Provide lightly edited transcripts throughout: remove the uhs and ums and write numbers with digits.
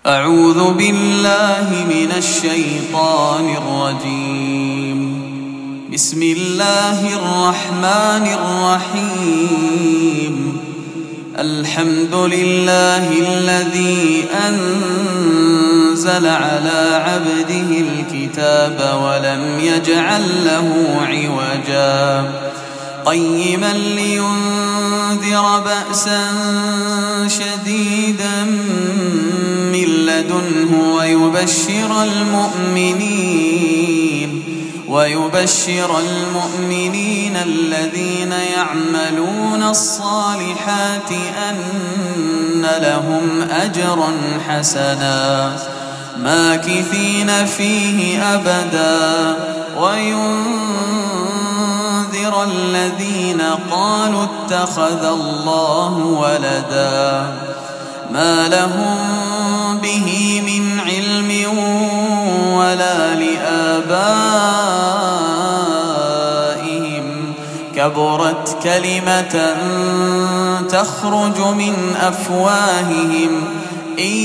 أعوذ بالله من الشيطان الرجيم. بسم الله الرحمن الرحيم. الحمد لله الذي أنزل على عبده الكتاب ولم يجعل له عوجا قيما لينذر بأسا شديدا من لدنه ويبشر المؤمنين الذين يعملون الصالحات أن لهم أجرا حسنا ماكثين فيه أبدا وينذر الذين قالوا اتخذ الله ولدا ما لهم به من علم ولا لآبائهم كبرت كلمة تخرج من أفواههم إن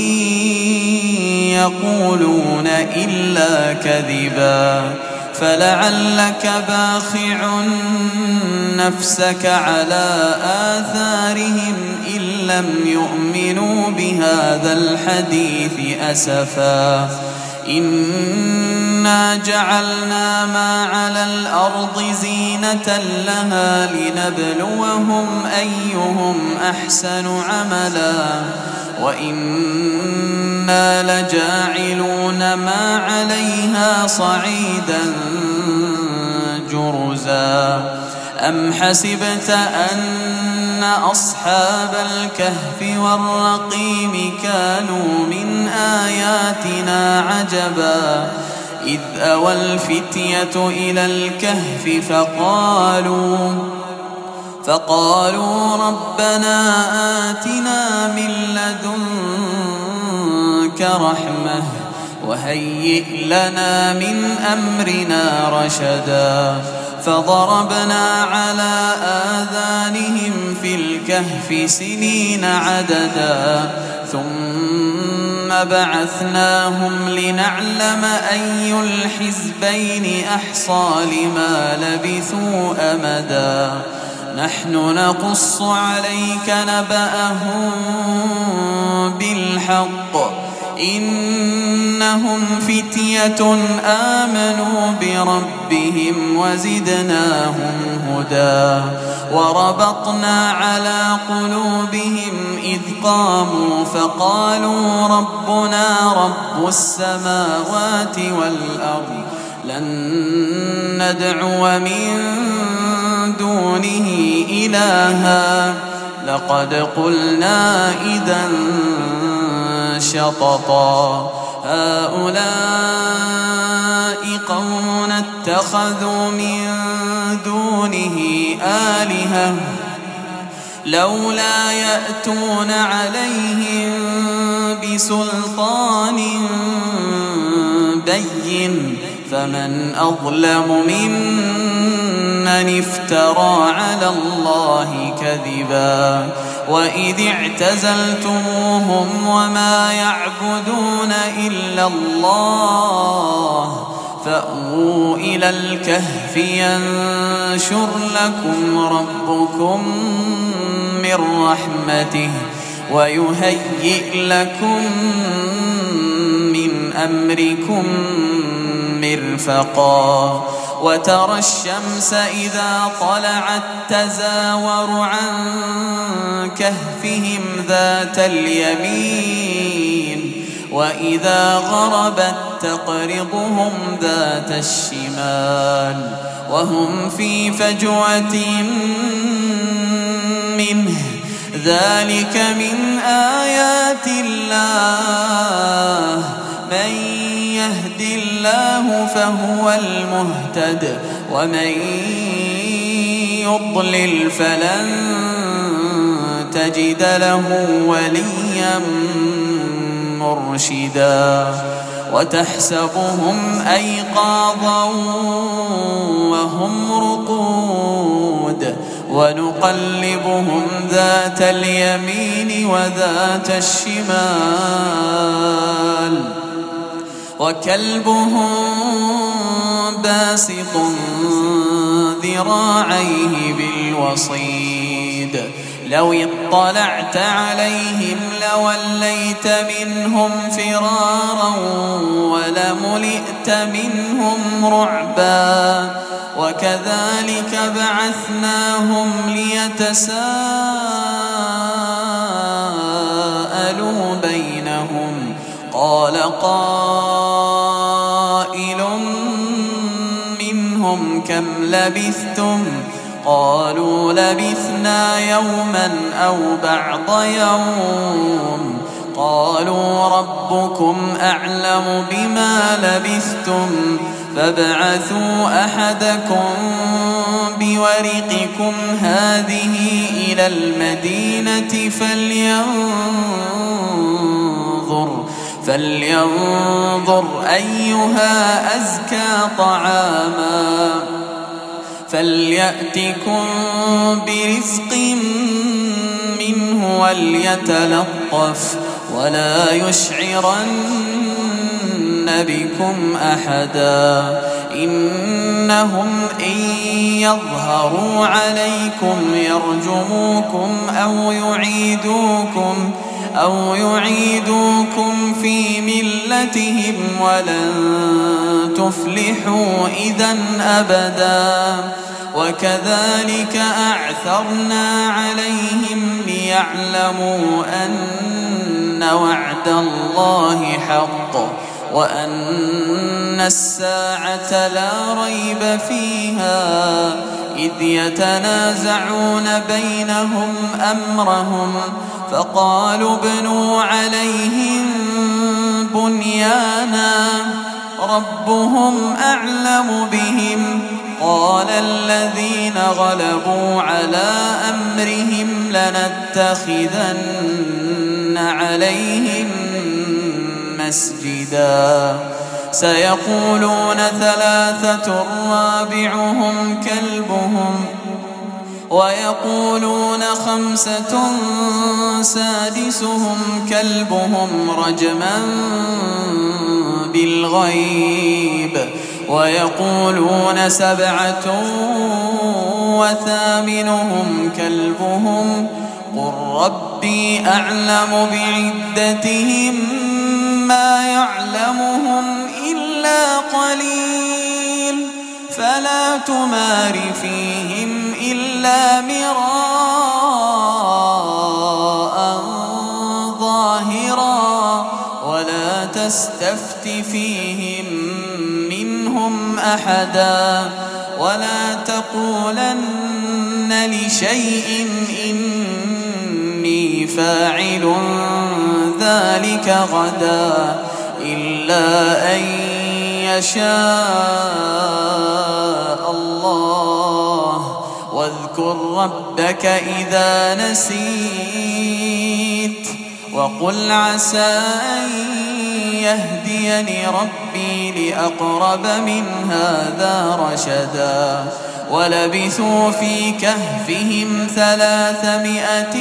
يقولون إلا كذبا فلعلك باخع نفسك على آثارهم إن لم يؤمنوا بهذا الحديث أسفا إنا جعلنا ما على الأرض زينة لها لنبلوهم أيهم أحسن عملا وإنا لجاعلون ما عليها صعيدا جرزا أم حسبت أن أصحاب الكهف والرقيم كانوا من آياتنا عجبا إذ أوى الفتية إلى الكهف فقالوا ربنا آتنا من لدنك رحمة وهيئ لنا من أمرنا رشدا فضربنا على آذانهم في الكهف سنين عددا ثم بعثناهم لنعلم أي الحزبين أحصى لما لبثوا أمدا نحن نقص عليك نبأهم بالحق إنهم فتية آمنوا بربهم وزدناهم هدى وربطنا على قلوبهم إذ قاموا فقالوا ربنا رب السماوات والأرض لن ندعو من دونه إلها لقد قلنا إذا شططا هؤلاء قوم اتخذوا من دونه آلهة لولا يأتون عليهم بسلطان بين فمن أظلم ممن افترى على الله كذبا وإذ اعتزلتموهم وما يعبدون إلا الله فأووا إلى الكهف ينشر لكم ربكم من رحمته ويهيئ لكم من أمركم مرفقا وترى الشمس إذا طلعت تزاور عن كهفهم ذات اليمين وإذا غربت تقرضهم ذات الشمال وهم في فجوة منه ذلك من آيات الله من يهد الله فهو المهتد ومن يضلل فلن تجد له وليا مرشدا وتحسبهم أيقاظا وهم رقود ونقلبهم ذات اليمين وذات الشمال وكلبهم باسط ذراعيه بالوصيد لو اطلعت عليهم لوليت منهم فرارا ولملئت منهم رعبا وكذلك بعثناهم ليتساءلوا بينهم قال قائل منهم كم لبثتم قالوا لبثنا يوما أو بعض يوم قالوا ربكم أعلم بما لبثتم فابعثوا أحدكم بورقكم هذه إلى المدينة فلينظر أيها أزكى طعاما فليأتكم برزق منه وليتلطف ولا يشعرن بكم أحدا إنهم إن يظهروا عليكم يرجموكم أو يعيدوكم في ملتهم ولن تفلحوا إذا أبدا وكذلك أعثرنا عليهم ليعلموا أن وعد الله حق وأن الساعة لا ريب فيها إذ يتنازعون بينهم أمرهم فقالوا ابنوا عليهم بنيانا ربهم أعلم بهم قال الذين غلبوا على أمرهم لنتخذن عليهم مسجدا سيقولون ثلاثة رابعهم كلبهم ويقولون خمسة سادسهم كلبهم رجما بالغيب ويقولون سبعة وثامنهم كلبهم قل ربي أعلم بعدتهم ما يعلمهم إلا قليل فلا تمار فيهم إلا مراء ظاهرا ولا تستفت فيهم منهم أحدا ولا تقولن لشيء إني فاعل ذلك غدا إلا أن يشاء الله واذكر ربك إذا نسيت وقل عسى أن يهديني ربي لأقرب من هذا رشدا ولبثوا في كهفهم 300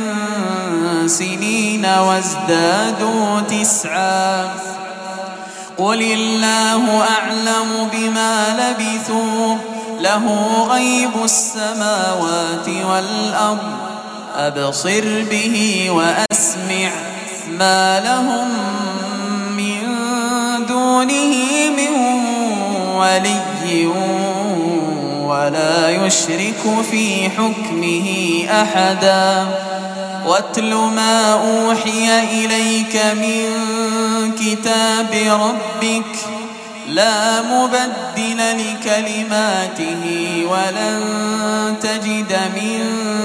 سنين وازدادوا 9 قل الله أعلم بما لبثوا له غيب السماوات والأرض أبصر به وأسمع ما لهم من دونه من ولي ولا يشرك في حكمه أحدا واتل ما أوحي إليك من كتاب ربك لا مبدل لكلماته ولن تجد من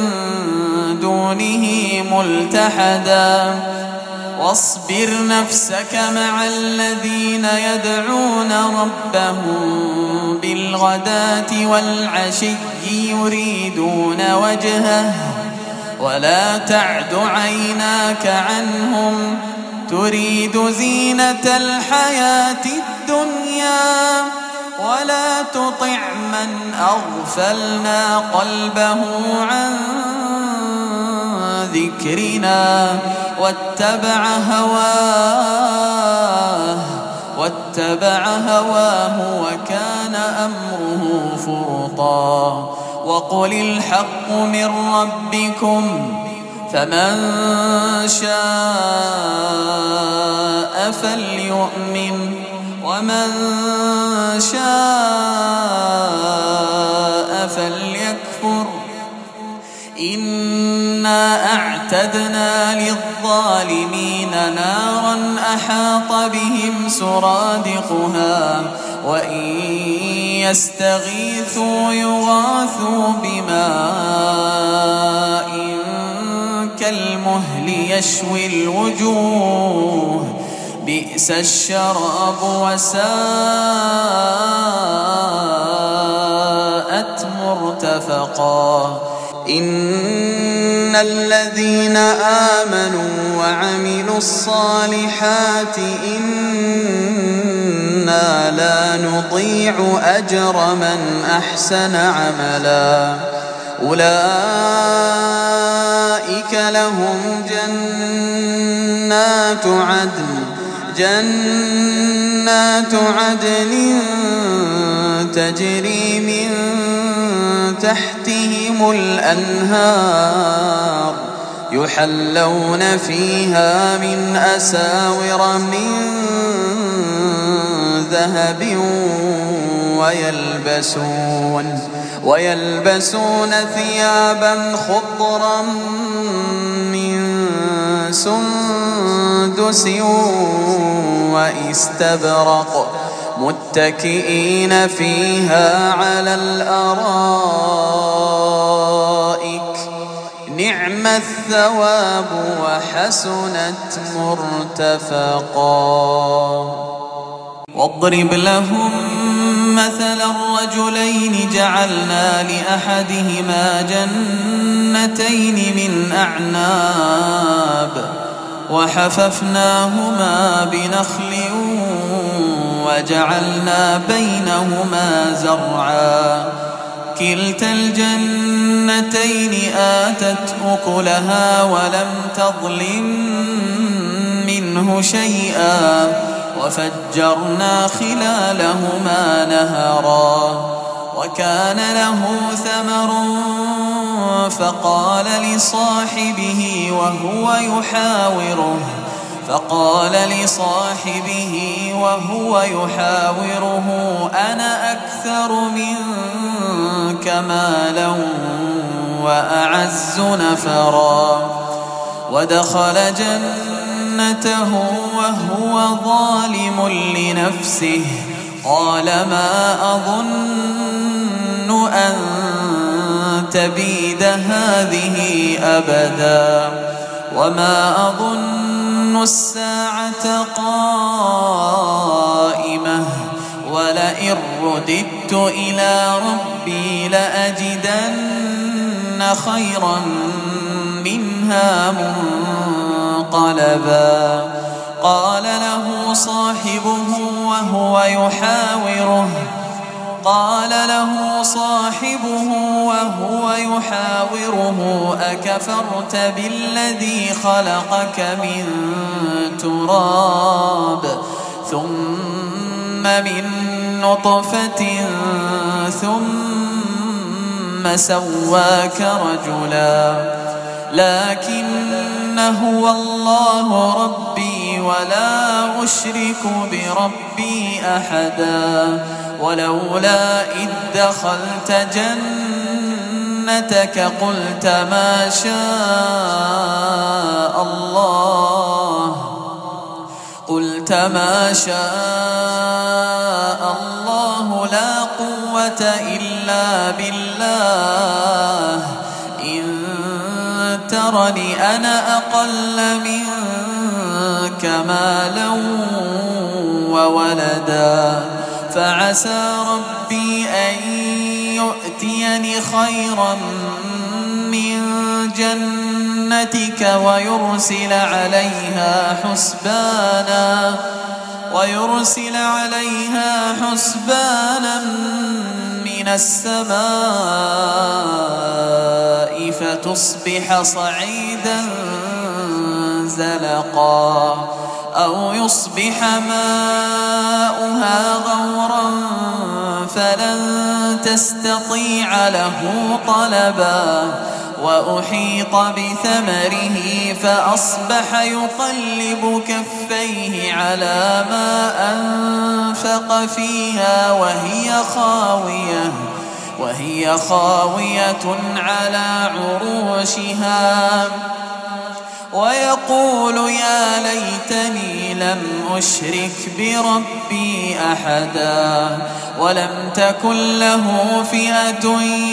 دونه ملتحدا واصبر نفسك مع الذين يدعون ربهم بالغداة والعشي يريدون وجهه ولا تعد عيناك عنهم تريد زينة الحياة الدنيا ولا تطع من أغفلنا قلبه عن ذكرنا واتبع هواه واتبع هواه وكان أمره فرطا وقل الحق من ربكم فمن شاء فليؤمن ومن شاء فليكفر إنا أعتدنا للظالمين نارا أحاط بهم سرادقها وإن يستغيثوا يغاثوا بماء كالمهل يشوي الوجوه بئس الشراب وساءت مرتفقا إن الذين آمنوا وعملوا الصالحات إنا لا نضيع أجر من أحسن عملا أولئك لهم جنات عدن تجري من تحتهم الأنهار يحلون فيها من أساور من ذهب ويلبسون ثيابا خضرا من سندس وإستبرق متكئين فيها على الأرائك نعم الثواب وحسنت مرتفقا واضرب لهم مثل الرجلين جعلنا لأحدهما جنتين من أعناب وحففناهما بنخل وجعلنا بينهما زرعا كلتا الجنتين آتت أكلها ولم تظلم منه شيئا وفجرنا خلالهما نهرا وكان له ثمر فقال لصاحبه وهو يحاوره أنا أكثر منك مالا وأعز نفرا ودخل جنته وهو ظالم لنفسه قال ما أظن أن تبيد هذه أبدا وما أظن الساعة قائمة ولئن رددت إلى ربي لأجدن خيرا منها منقلبا قال له صاحبه وهو يحاوره أكفرت بالذي خلقك من تراب ثم من نطفة ثم سواك رجلا لكن هو الله ربي ولا أشرك بربي أحدا ولولا إذ دخلت جنتك قلت ما شاء الله لا قوة إلا بالله إن ترني أنا أقل منك مالا وولدا فعسى ربي أن يؤتيني خيرا من جنتك ويرسل عليها حسبانا من السماء فتصبح صعيدا زلقا أو يصبح ماؤها غورا فلن تستطيع له طلبا وأحيط بثمره فأصبح يقلب كفيه على ما أنفق فيها وهي خاوية على عروشها ويقول يا ليتني لم أشرك بربي أحدا ولم تكن له فئة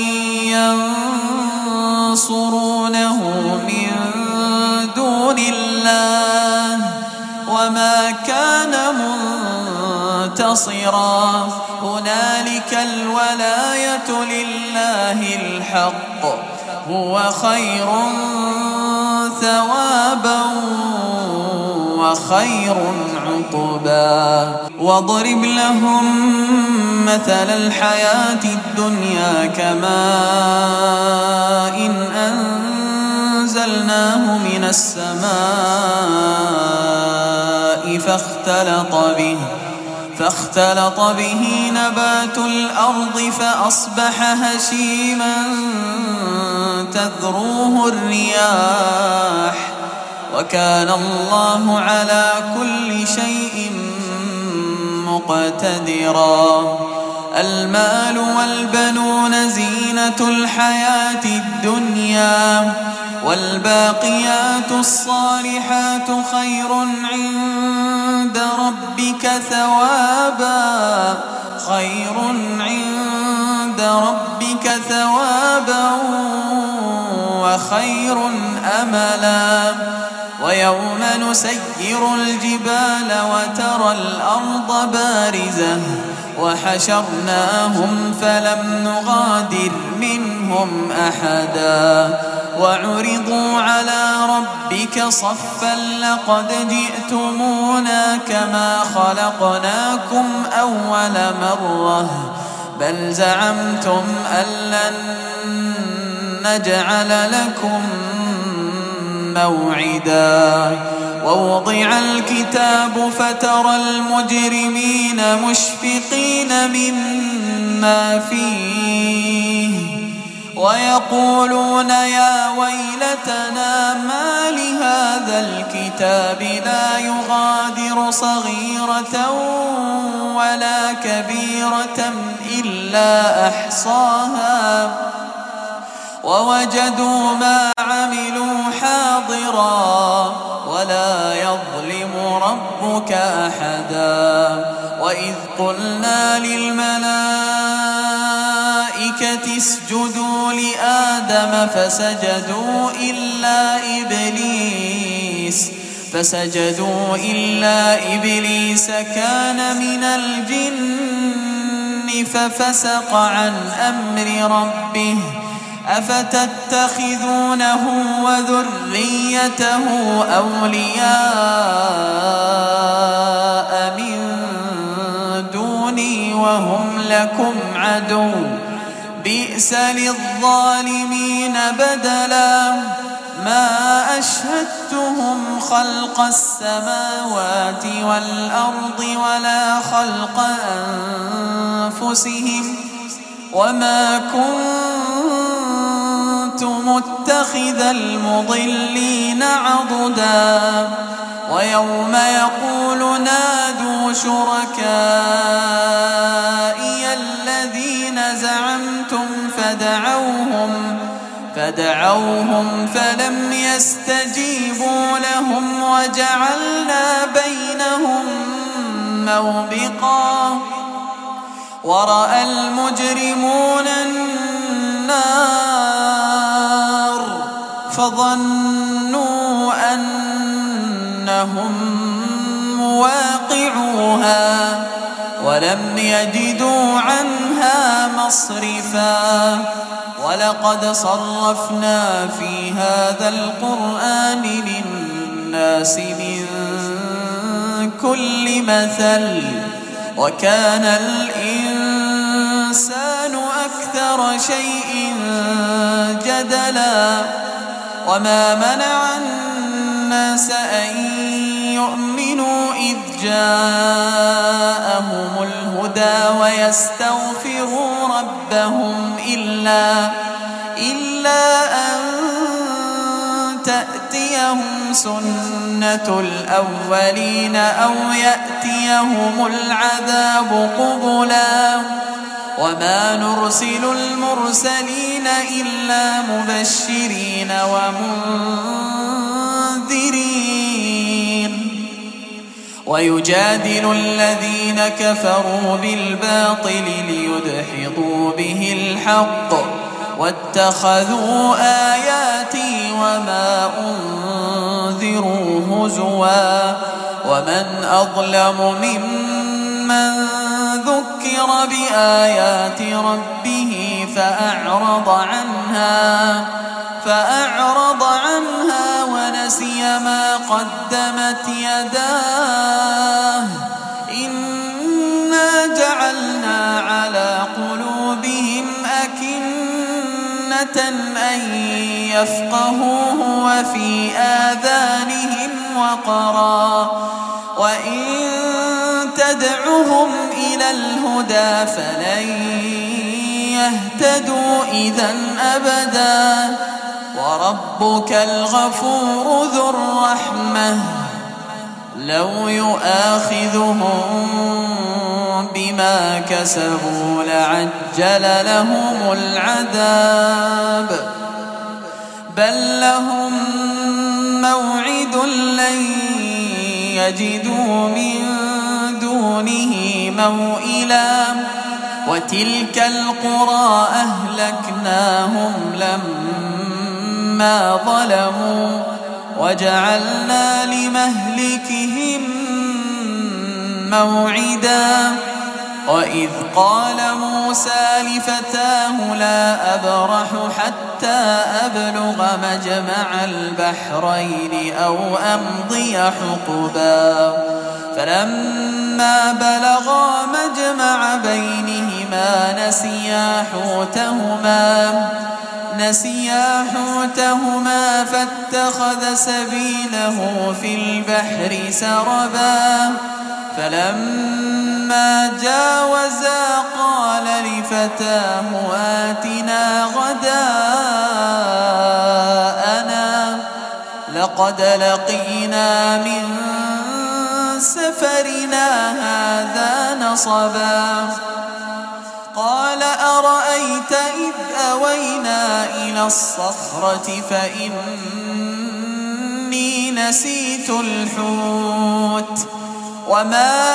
ينصرونه من دون الله وما كان منتصرا هنالك الولاية لله الحق هو خير ثوابا وخير عقبا واضرب لهم مثل الحياة الدنيا كماء أنزلناه من السماء فاختلط به نبات الأرض فأصبح هشيما تذروه الرياح وكان الله على كل شيء مقتدرا المال والبنون زينة الحياة الدنيا والباقيات الصالحات خير عند ربك ثوابا وخير أملا ويوم نسير الجبال وترى الأرض بارزة وحشرناهم فلم نغادر منهم أحدا وعرضوا على ربك صفا لقد جئتمونا كما خلقناكم أول مرة بل زعمتم أن لن نجعل لكم موعدا ووضع الكتاب فترى المجرمين مشفقين مما فيه ويقولون يا ويلتنا ما لهذا الكتاب لا يغادر صغيرة ولا كبيرة إلا أحصاها ووجدوا ما عملوا حاضرا ولا يظلم ربك أحدا وإذ قلنا للملائكة اسجدوا لآدم فسجدوا إلا إبليس كان من الجن ففسق عن أمر ربه أفتتخذونه وذريته أولياء من دوني وهم لكم عدو بئس للظالمين بدلا ما أشهدتهم خلق السماوات والأرض ولا خلق أنفسهم وما كنت متخذ المضلين عضدا ويوم يقول نادوا شركائي الذين زعمتم فدعوهم فلم يستجيبوا لهم وجعلنا بينهم موبقا ورأى المجرمون النار فظنوا أنهم مواقعوها ولم يجدوا عنها مصرفا ولقد صرفنا في هذا القرآن للناس من كل مثل وكان الإنسان أكثر شيء جدلا وما منع الناس أن يؤمنوا يؤمنوا إذ جاءهم الهدى ويستغفروا ربهم إلا أن تأتيهم سنة الأولين أو يأتيهم العذاب قبلا وما نرسل المرسلين إلا مبشرين ومنذرين ويجادل الذين كفروا بالباطل ليدحضوا به الحق واتخذوا آياتي وما أنذروا هزوا ومن أظلم ممن ذكر بآيات ربه فأعرض عنها ونسي ما قدمت يداه إنا جعلنا على قلوبهم أكنة أن يفقهوه وفي آذانهم وقرا وإن تدعهم إلى الهدى فلن يهتدوا إذا أبدا وربك الغفور ذو الرحمة لو يؤاخذهم بما كسبوا لعجل لهم العذاب بل لهم موعد لن يجدوا من دونه موئلا وتلك القرى أهلكناهم لما ظلموا وجعلنا لمهلكهم موعدا وإذ قال موسى لفتاه لا أبرح حتى أبلغ مجمع البحرين أو أمضي حقبا فلما بلغا مجمع بينهما نسيا حوتهما فاتخذ سبيله في البحر سربا فلما جاوزا قال لفتاه آتنا غداءنا لقد لقينا من سفرنا هذا نصبا قال أرأيت إذ أوينا إلى الصخرة فإني نسيت الحوت وما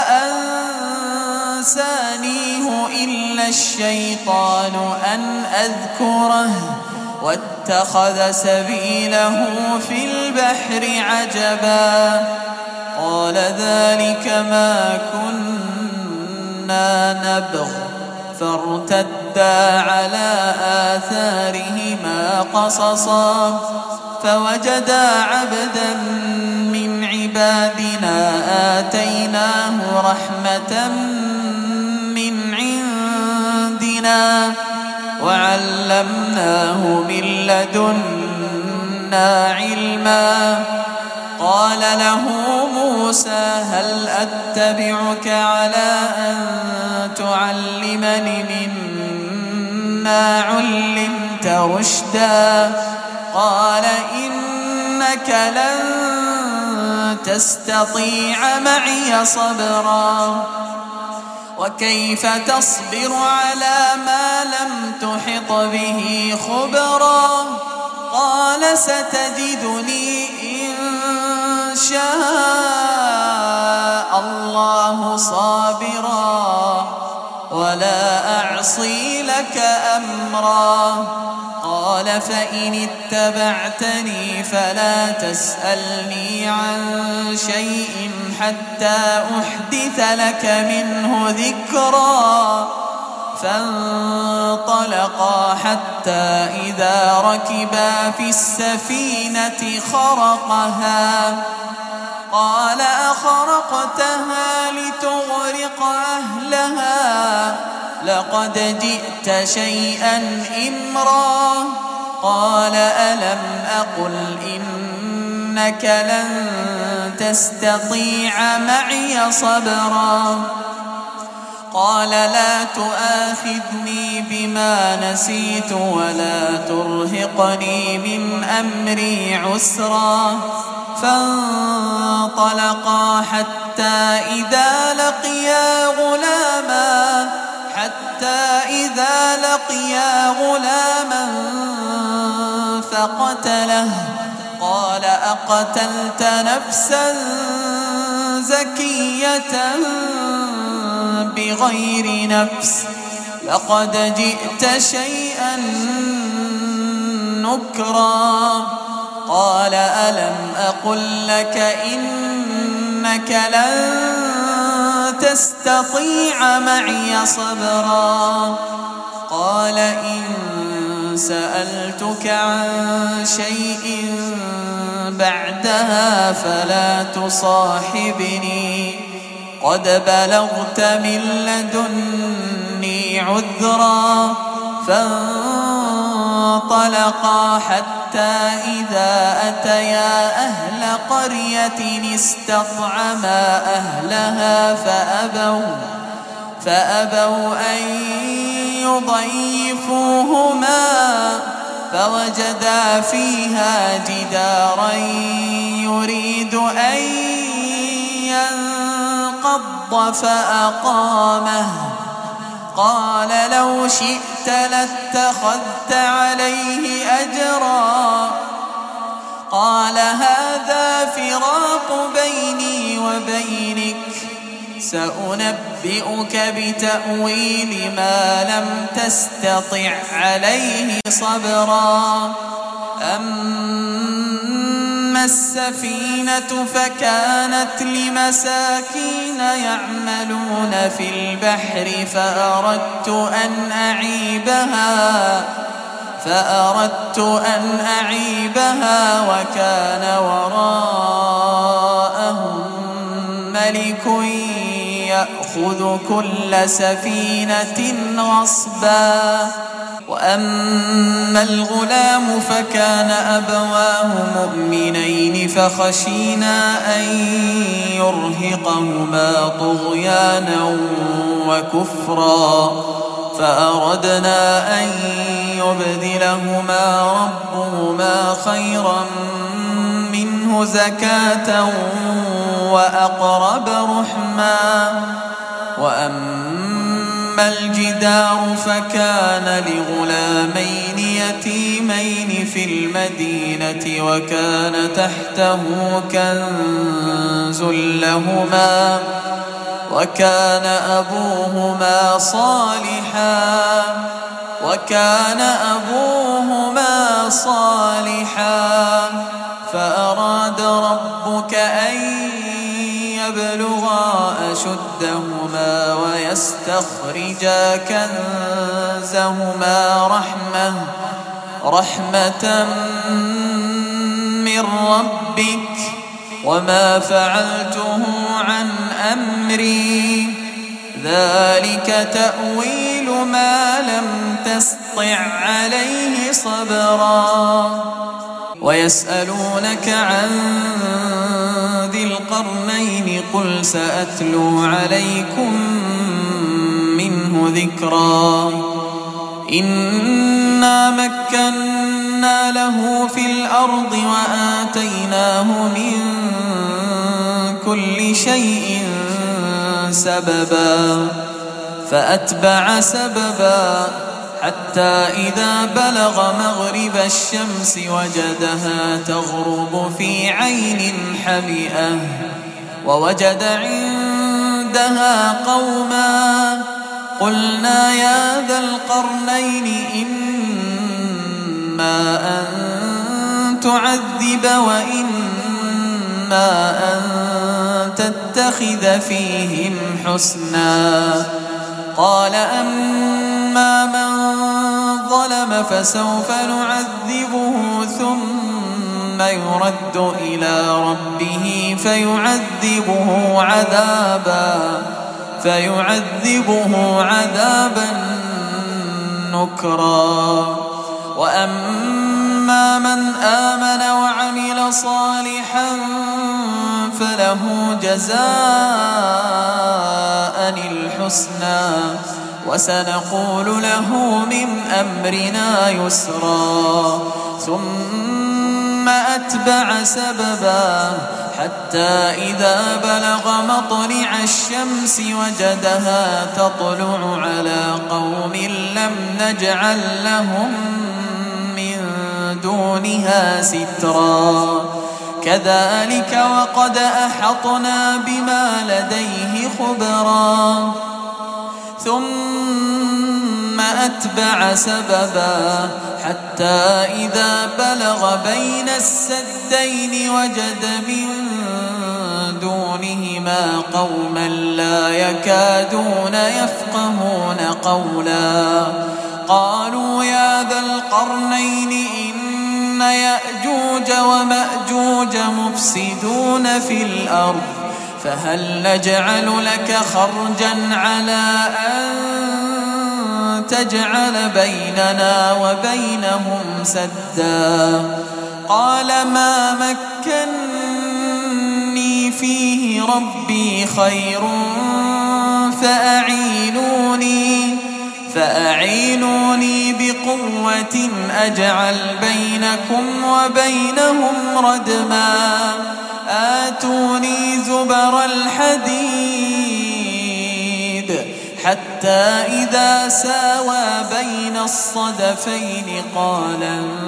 أنسانيه إلا الشيطان أن أذكره واتخذ سبيله في البحر عجبا قال ذلك ما كنا نبغ فارتدا على آثارهما قصصا فوجدا عبدا من عبادنا آتيناه رحمة من عندنا وعلمناه من لدنا علما قال له موسى هل أتبعك على أن تعلمني مما علمت رشدا قال إنك لن تستطيع معي صبرا وكيف تصبر على ما لم تحط به خبرا قال ستجدني إن شاء الله صابرا ولا أعصي لك أمرا قال فإن اتبعتني فلا تسألني عن شيء حتى أحدث لك منه ذكرا فانطلقا حتى إذا ركبا في السفينة خرقها قال أخرقتها لتغرق أهلها لقد جئت شيئا إمرا قال ألم أقل إنك إنك لن تستطيع معي صبرا قال لا تؤاخذني بما نسيت ولا ترهقني من أمري عسرا فانطلقا حتى إذا لقيا غلاما فقتله قال أقتلت نفسا زكية بغير نفس لقد جئت شيئا نكرا قال ألم أقل لك إنك لن تستطيع معي صبرا قال إن سألتك عن شيء بعدها فلا تصاحبني قد بلغت من لدني عذرا فانطلقا حتى إذا أتيا أهل قرية استطعما أهلها فأبوا أن يضيفوهما فوجدا فيها جدارا يريد أن ينقض فأقامه قال لو شئت لاتخذت عليه أجرا قال هذا فراق بيني وبينك سأنبئك بتأويل ما لم تستطع عليه صبرا أما السفينة فكانت لمساكين يعملون في البحر فأردت أن أعيبها وكان وراءهم ملك يأخذ كل سفينة غصبا وأما الغلام فكان أبواه مؤمنين فخشينا أن يرهقهما طغيانا وكفرا فأردنا أن يبدلهما ربهما خيرا منه زكاة وأقرب رحما وأما الجدار فكان لغلامين يتيمين في المدينة وكان تحته كنز لهما وكان أبوهما صالحا فأراد ربك أن يبلغا أشدهما ويستخرجا كنزهما رحمة من ربك وما فعلته عن أمري ذلك تأويل ما لم تسطع عليه صبرا ويسألونك عن ذي القرنين قل سأتلو عليكم منه ذكرا إنا مكنا له في الأرض وآتيناه من كل شيء سببا فأتبع سببا حتى إذا بلغ مغرب الشمس وجدها تغرب في عين حمئة ووجد عندها قوما قلنا يا ذا القرنين إما أن تعذب وإما أن تتخذ فيهم حسنا قال أما من ظلم فسوف نعذبه ثم يرد إلى ربه فيعذبه عذابا نكرا وأما فأما من آمن وعمل صالحا فله جزاء الحسنى وسنقول له من أمرنا يسرا ثم أتبع سببا حتى إذا بلغ مطلع الشمس وجدها تطلع على قوم لم نجعل لهم من دونها سترا كذلك وقد أحطنا بما لديه خبرا ثم أتبع سببا حتى إذا بلغ بين السدين وجد من دونهما قوما لا يكادون يفقهون قولا قالوا يا ذا القرنين إن يأجوج ومأجوج مفسدون في الأرض فهل نجعل لك خرجا على أن تجعل بيننا وبينهم سدا قال ما مكني فيه ربي خير فأعينوني بقوة أجعل بينكم وبينهم ردما آتوني زبر الحديد حتى إذا ساوى بين الصدفين قال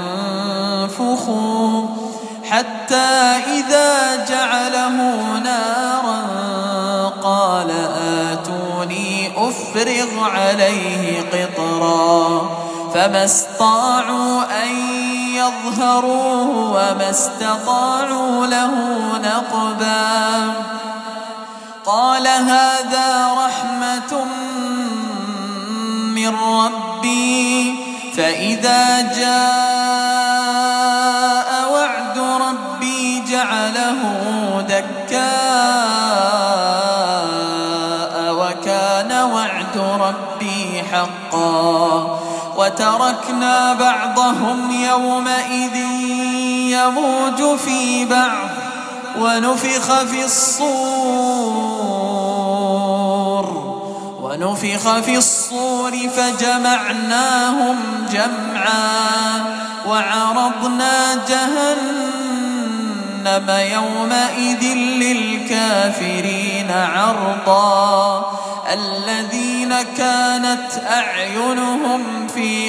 انفخوا حتى إذا جعله نارا قال آتوني أفرغ عليه قطرا فما استطاعوا أن يظهروه وما استطاعوا له نقبا قال هذا رحمة من ربي فإذا جاء وعد ربي جعله دكاء وكان وعد ربي حقا وتركنا بعضهم يومئذ يموج في بعض ونفخ في الصور فجمعناهم جمعا وعرضنا جهنم يومئذ للكافرين عرضا الذين كانت أعينهم في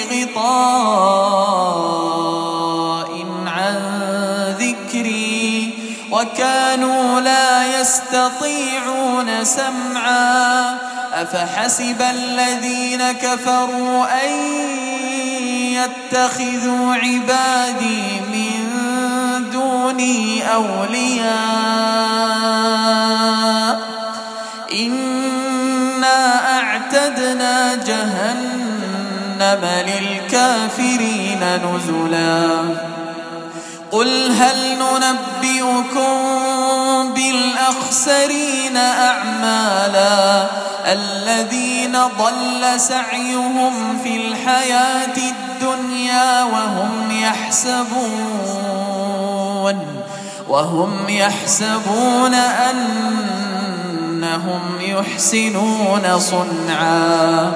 غطاء عن ذكري وكانوا لا يستطيعون سمعا أفحسب الذين كفروا أن يتخذوا عبادي من دوني أولياء إنا أعتدنا جهنم للكافرين نزلا قل هل ننبئكم بالأخسرين أعمالا الذين ضل سعيهم في الحياة الدنيا وهم يحسبون أنهم يحسنون صنعا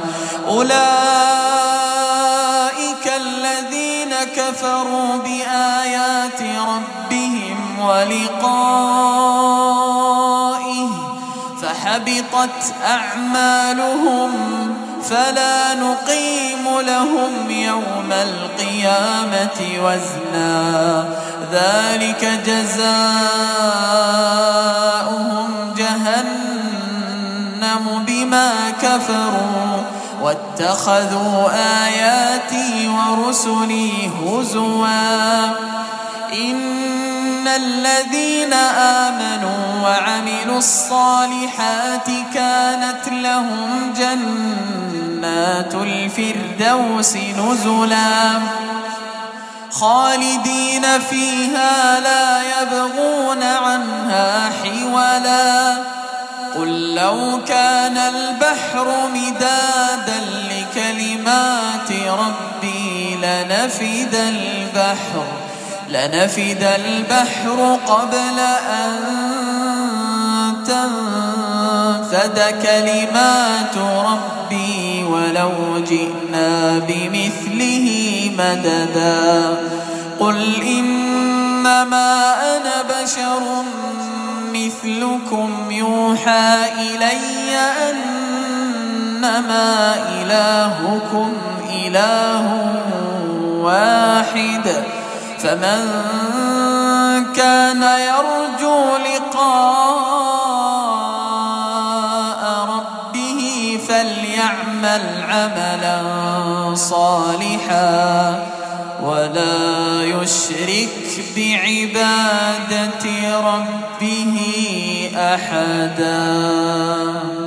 أولئك الذين كفروا بآيات ربهم ولقائه فحبطت أعمالهم فلا نقيم لهم يوم القيامة وزنا ذلك جزاؤهم جهنم بما كفروا واتخذوا آياتي ورسلي هزوا إن الذين آمنوا وعملوا الصالحات كانت لهم جنات الفردوس نزلا خالدين فيها لا يبغون عنها حولا قل لو كان البحر مدادا لكلمات ربي لنفد البحر قبل أن تنفد كلمات ربي ولو جئنا بمثله مددا قل إنما أنا بشر مثلكم يوحى إلي أنما إلهكم إله واحد فمن كان يرجو لقاء ربه فليعمل عملا صالحا ولا يشرك بعبادة ربه أحدا.